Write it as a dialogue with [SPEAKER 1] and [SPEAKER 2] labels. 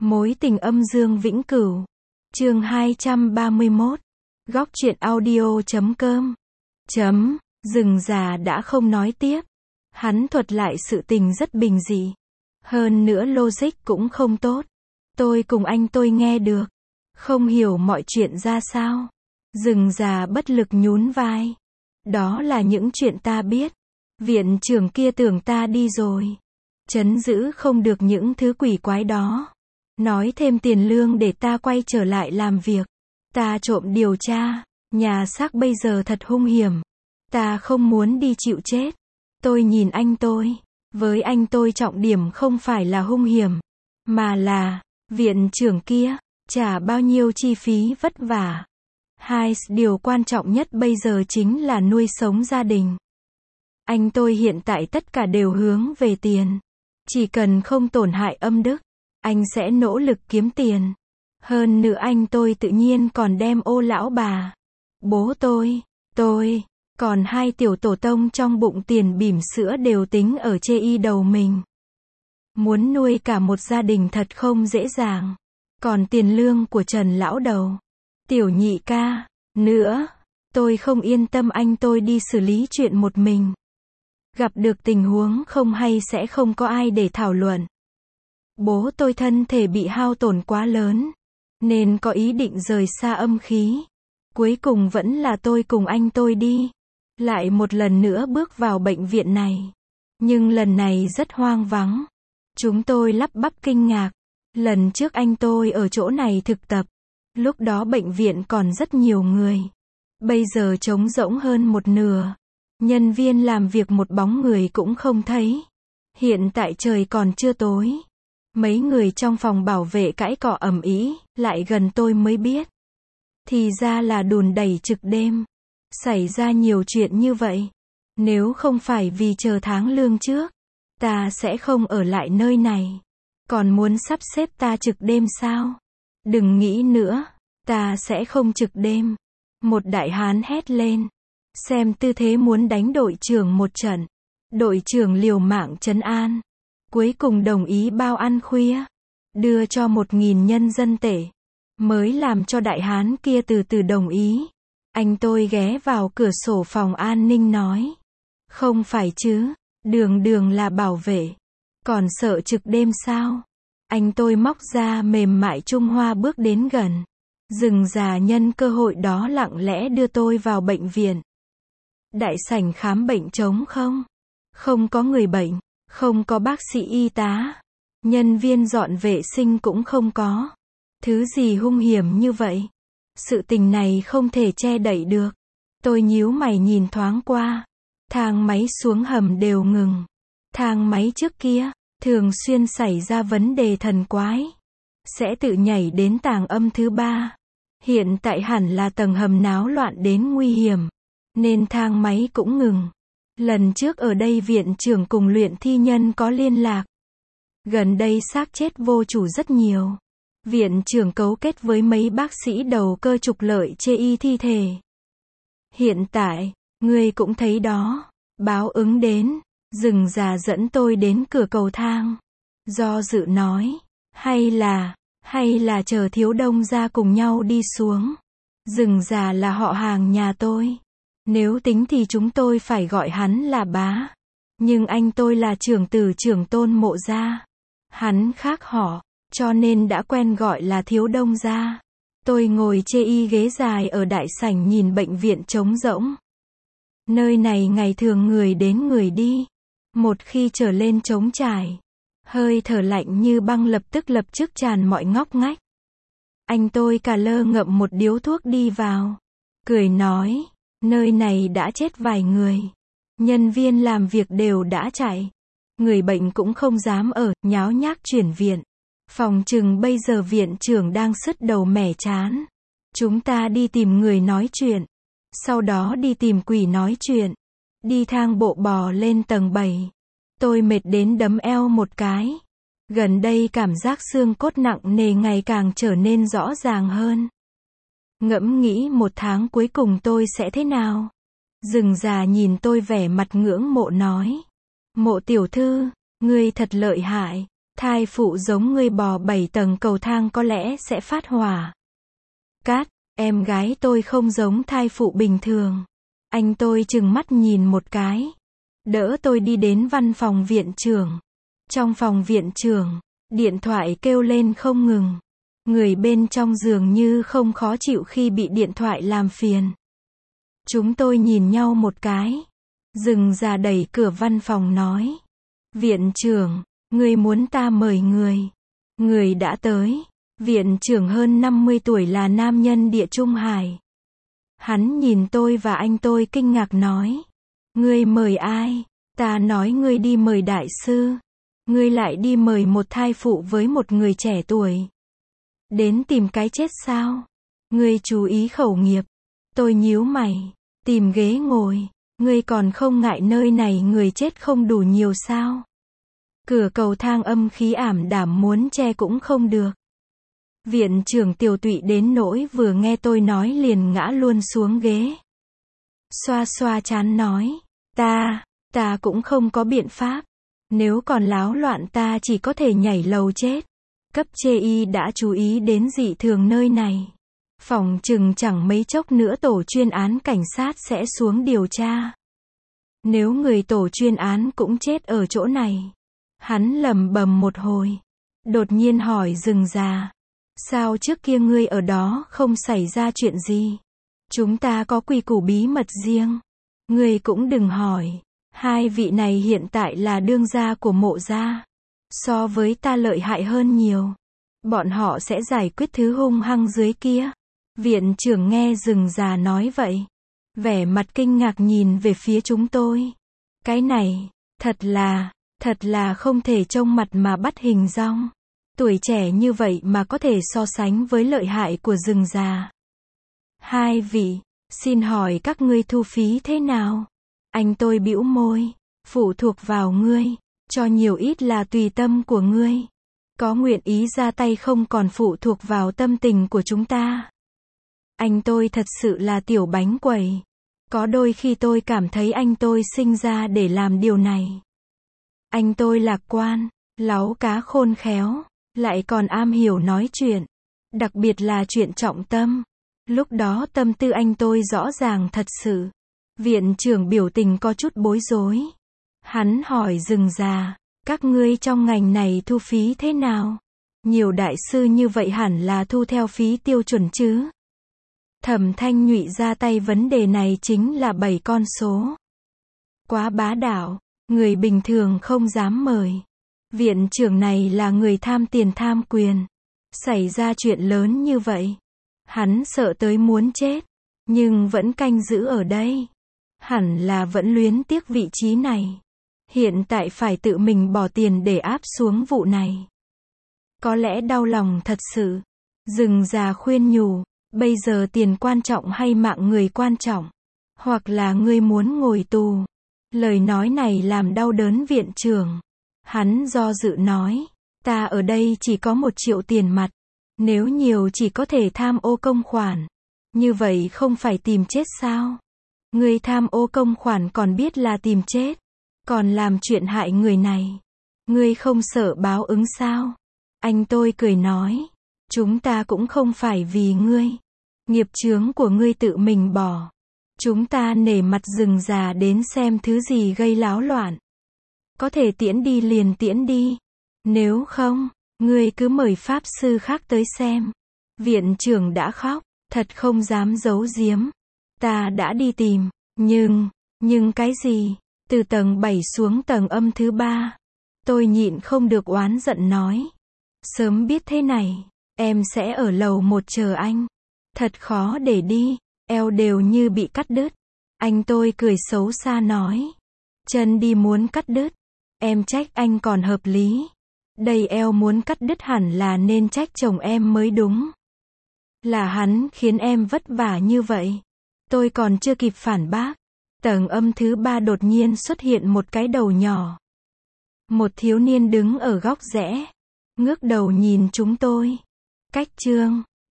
[SPEAKER 1] Mối tình âm dương vĩnh cửu. Chương 231. Góc truyện audio.com. Rừng già đã không nói tiếp. Hắn thuật lại sự tình rất bình dị. Hơn nữa logic cũng không tốt. Tôi cùng anh tôi nghe được. Không hiểu mọi chuyện ra sao. Rừng già bất lực nhún vai. Đó là những chuyện ta biết. Viện trưởng kia tưởng ta đi rồi. Trấn giữ không được những thứ quỷ quái đó. Nói thêm tiền lương để ta quay trở lại làm việc. Ta trộm điều tra. Nhà xác bây giờ thật hung hiểm. Ta không muốn đi chịu chết. Tôi nhìn anh tôi. Với anh tôi trọng điểm không phải là hung hiểm. Mà là, viện trưởng kia, trả bao nhiêu chi phí vất vả. Điều quan trọng nhất bây giờ chính là nuôi sống gia đình. Anh tôi hiện tại tất cả đều hướng về tiền. Chỉ cần không tổn hại âm đức, anh sẽ nỗ lực kiếm tiền. Hơn nữa anh tôi tự nhiên còn đem ô lão bà, bố tôi, còn hai tiểu tổ tông trong bụng tiền bỉm sữa đều tính ở chê y đầu mình. Muốn nuôi cả một gia đình thật không dễ dàng. Còn tiền lương của Trần lão đầu, tiểu nhị ca, nữa, tôi không yên tâm anh tôi đi xử lý chuyện một mình. Gặp được tình huống không hay sẽ không có ai để thảo luận. Bố tôi thân thể bị hao tổn quá lớn, nên có ý định rời xa âm khí. Cuối cùng vẫn là tôi cùng anh tôi đi. Lại một lần nữa bước vào bệnh viện này. Nhưng lần này rất hoang vắng. Chúng tôi lắp bắp kinh ngạc. Lần trước anh tôi ở chỗ này thực tập. Lúc đó bệnh viện còn rất nhiều người. Bây giờ trống rỗng hơn một nửa. Nhân viên làm việc một bóng người cũng không thấy. Hiện tại trời còn chưa tối. Mấy người trong phòng bảo vệ cãi cọ ầm ĩ, lại gần tôi mới biết. Thì ra là đùn đẩy trực đêm. Xảy ra nhiều chuyện như vậy. Nếu không phải vì chờ tháng lương trước, ta sẽ không ở lại nơi này. Còn muốn sắp xếp ta trực đêm sao? Đừng nghĩ nữa, ta sẽ không trực đêm. Một đại hán hét lên. Xem tư thế muốn đánh đội trưởng một trận. Đội trưởng liều mạng trấn an. Cuối cùng đồng ý bao ăn khuya. Đưa cho 1.000 nhân dân tệ. Mới làm cho đại hán kia từ từ đồng ý. Anh tôi ghé vào cửa sổ phòng an ninh nói. Không phải chứ, đường là bảo vệ. Còn sợ trực đêm sao? Anh tôi móc ra mềm mại Trung Hoa bước đến gần. Rừng già nhân cơ hội đó lặng lẽ đưa tôi vào bệnh viện. Đại sảnh khám bệnh trống không? Không có người bệnh, không có bác sĩ y tá. Nhân viên dọn vệ sinh cũng không có. Thứ gì hung hiểm như vậy? Sự tình này không thể che đậy được. Tôi nhíu mày nhìn thoáng qua. Thang máy xuống hầm đều ngừng. Thang máy trước kia, thường xuyên xảy ra vấn đề thần quái. Sẽ tự nhảy đến tầng âm thứ 3. Hiện tại hẳn là tầng hầm náo loạn đến nguy hiểm. Nên thang máy cũng ngừng. Lần trước ở đây viện trưởng cùng luyện thi nhân có liên lạc. Gần đây xác chết vô chủ rất nhiều. Viện trưởng cấu kết với mấy bác sĩ đầu cơ trục lợi chê y thi thể. Hiện tại, ngươi cũng thấy đó. Báo ứng đến. Rừng già dẫn tôi đến cửa cầu thang. Do dự nói. Hay là chờ Thiếu Đông ra cùng nhau đi xuống. Rừng già là họ hàng nhà tôi. Nếu tính thì chúng tôi phải gọi hắn là bá. Nhưng anh tôi là trưởng tử trưởng tôn Mộ gia. Hắn khác họ, cho nên đã quen gọi là Thiếu Đông gia. Tôi ngồi chê y ghế dài ở đại sảnh nhìn bệnh viện trống rỗng. Nơi này ngày thường người đến người đi. Một khi trở lên trống trải, hơi thở lạnh như băng lập tức tràn mọi ngóc ngách. Anh tôi cà lơ ngậm một điếu thuốc đi vào. Cười nói, nơi này đã chết vài người. Nhân viên làm việc đều đã chạy. Người bệnh cũng không dám ở, nháo nhác chuyển viện. Phòng chừng bây giờ viện trưởng đang sứt đầu mẻ chán. Chúng ta đi tìm người nói chuyện. Sau đó đi tìm quỷ nói chuyện. Đi thang bộ bò lên tầng 7. Tôi mệt đến đấm eo một cái. Gần đây cảm giác xương cốt nặng nề ngày càng trở nên rõ ràng hơn. Ngẫm nghĩ một tháng cuối cùng tôi sẽ thế nào? Rừng già nhìn tôi vẻ mặt ngưỡng mộ nói. Mộ tiểu thư, ngươi thật lợi hại. Thai phụ giống ngươi bò 7 tầng cầu thang có lẽ sẽ phát hỏa. Cát, em gái tôi không giống thai phụ bình thường. Anh tôi trừng mắt nhìn một cái. Đỡ tôi đi đến văn phòng viện trưởng. Trong phòng viện trưởng, điện thoại kêu lên không ngừng. Người bên trong dường như không khó chịu khi bị điện thoại làm phiền. Chúng tôi nhìn nhau một cái. Dừng ra đẩy cửa văn phòng nói. Viện trưởng, người muốn ta mời người. Người đã tới. Viện trưởng hơn 50 tuổi là nam nhân Địa Trung Hải. Hắn nhìn tôi và anh tôi kinh ngạc nói. Ngươi mời ai? Ta nói ngươi đi mời đại sư. Ngươi lại đi mời một thai phụ với một người trẻ tuổi. Đến tìm cái chết sao? Ngươi chú ý khẩu nghiệp. Tôi nhíu mày. Tìm ghế ngồi. Ngươi còn không ngại nơi này người chết không đủ nhiều sao? Cửa cầu thang âm khí ảm đạm muốn che cũng không được. Viện trưởng tiều tụy đến nỗi vừa nghe tôi nói liền ngã luôn xuống ghế. Xoa xoa trán nói. Ta cũng không có biện pháp. Nếu còn láo loạn ta chỉ có thể nhảy lầu chết. Cấp chê y đã chú ý đến dị thường nơi này. Phòng chừng chẳng mấy chốc nữa tổ chuyên án cảnh sát sẽ xuống điều tra. Nếu người tổ chuyên án cũng chết ở chỗ này. Hắn lẩm bẩm một hồi. Đột nhiên hỏi Rừng Già. Sao trước kia ngươi ở đó không xảy ra chuyện gì? Chúng ta có quy củ bí mật riêng. Ngươi cũng đừng hỏi. Hai vị này hiện tại là đương gia của Mộ gia. So với ta lợi hại hơn nhiều. Bọn họ sẽ giải quyết thứ hung hăng dưới kia. Viện trưởng nghe Rừng Già nói vậy. Vẻ mặt kinh ngạc nhìn về phía chúng tôi. Cái này, thật là không thể trông mặt mà bắt hình dong. Tuổi trẻ như vậy mà có thể so sánh với lợi hại của Rừng Già. Hai vị, xin hỏi các ngươi thu phí thế nào? Anh tôi bĩu môi. Phụ thuộc vào ngươi. Cho nhiều ít là tùy tâm của ngươi. Có nguyện ý ra tay không còn phụ thuộc vào tâm tình của chúng ta. Anh tôi thật sự là tiểu bánh quẩy. Có đôi khi tôi cảm thấy anh tôi sinh ra để làm điều này. Anh tôi lạc quan, láu cá khôn khéo, lại còn am hiểu nói chuyện. Đặc biệt là chuyện trọng tâm. Lúc đó tâm tư anh tôi rõ ràng thật sự. Viện trưởng biểu tình có chút bối rối. Hắn hỏi Rừng Già, các ngươi trong ngành này thu phí thế nào? Nhiều đại sư như vậy hẳn là thu theo phí tiêu chuẩn chứ? Thẩm Thanh Nhụy ra tay vấn đề này chính là 7 con số. Quá bá đạo, người bình thường không dám mời. Viện trưởng này là người tham tiền tham quyền. Xảy ra chuyện lớn như vậy. Hắn sợ tới muốn chết. Nhưng vẫn canh giữ ở đây. Hẳn là vẫn luyến tiếc vị trí này. Hiện tại phải tự mình bỏ tiền để áp xuống vụ này. Có lẽ đau lòng thật sự. Rừng Già khuyên nhủ. Bây giờ tiền quan trọng hay mạng người quan trọng? Hoặc là ngươi muốn ngồi tù? Lời nói này làm đau đớn viện trưởng. Hắn do dự nói. Ta ở đây chỉ có 1 triệu tiền mặt. Nếu nhiều chỉ có thể tham ô công khoản. Như vậy không phải tìm chết sao? Ngươi tham ô công khoản còn biết là tìm chết. Còn làm chuyện hại người này. Ngươi không sợ báo ứng sao? Anh tôi cười nói. Chúng ta cũng không phải vì ngươi. Nghiệp chướng của ngươi tự mình bỏ. Chúng ta nể mặt Rừng Già đến xem thứ gì gây láo loạn. Có thể tiễn đi liền tiễn đi. Nếu không, ngươi cứ mời pháp sư khác tới xem. Viện trưởng đã khóc, thật không dám giấu giếm. Ta đã đi tìm, nhưng cái gì? Từ tầng 7 xuống tầng âm thứ 3. Tôi nhịn không được oán giận nói. Sớm biết thế này, em sẽ ở lầu 1 chờ anh. Thật khó để đi, eo đều như bị cắt đứt. Anh tôi cười xấu xa nói. Chân đi muốn cắt đứt. Em trách anh còn hợp lý. Đây eo muốn cắt đứt hẳn là nên trách chồng em mới đúng. Là hắn khiến em vất vả như vậy. Tôi còn chưa kịp phản bác. Tầng âm thứ 3 đột nhiên xuất hiện một cái đầu nhỏ. Một thiếu niên đứng ở góc rẽ. Ngước đầu nhìn chúng tôi. Cách chương